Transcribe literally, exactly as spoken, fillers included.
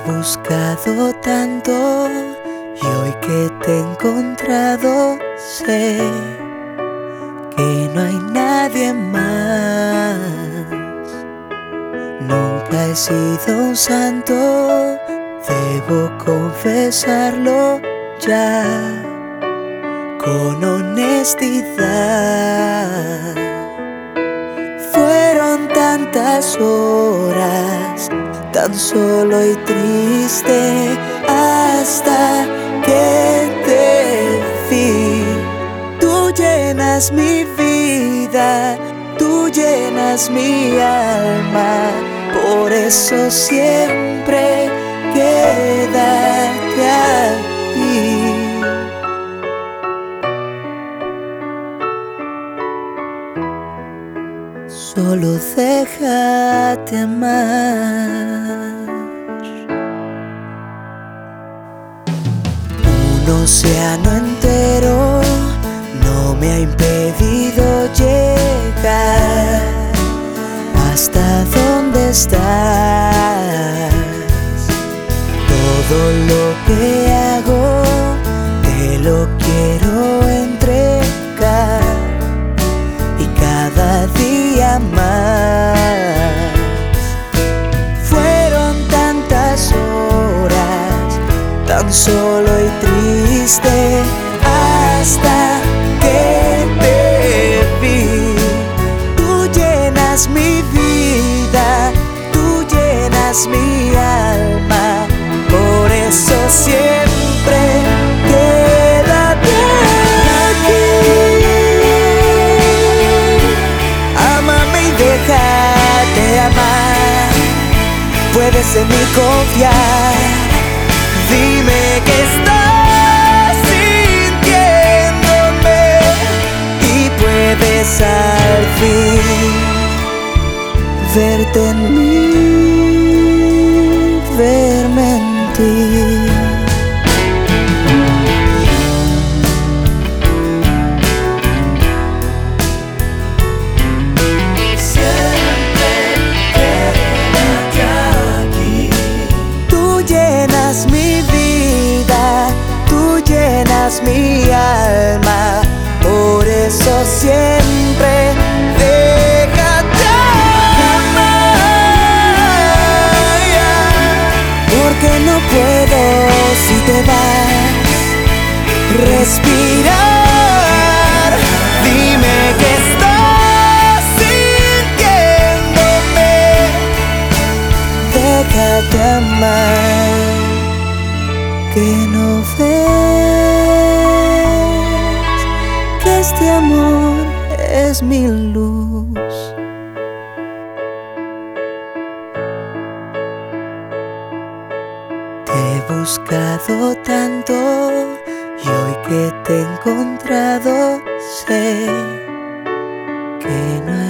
buscado tanto y hoy que te he encontrado sé que no hay nadie más. Nunca he sido un santo, debo confesarlo ya con honestidad. Fueron tantas horas tan solo y triste hasta que te vi. Tú llenas mi vida, tú llenas mi alma, por eso siempre quédate aquí. Solo déjate amar. Un océano entero no me ha impedido llegar hasta donde estás. Todo lo que hago te lo quiero entregar y cada día más. Fueron tantas horas tan solo y triste hasta que te vi. Tú llenas mi vida, tú llenas mi alma, por eso siempre quédate aquí. Ámame y déjate amar, puedes en mí confiar. Dime que estás sintiéndome y puedes al fin verte en mí, verme en ti. Siempre quédate aquí. Tú llenas mi vida, tú llenas mi alma, por eso siempre déjate amar. Porque no puedo si te vas respirar. Dime que estás sintiéndome, déjate amar. Que no ves que este amor es mi luz. Te he buscado tanto y hoy que te he encontrado sé que no hay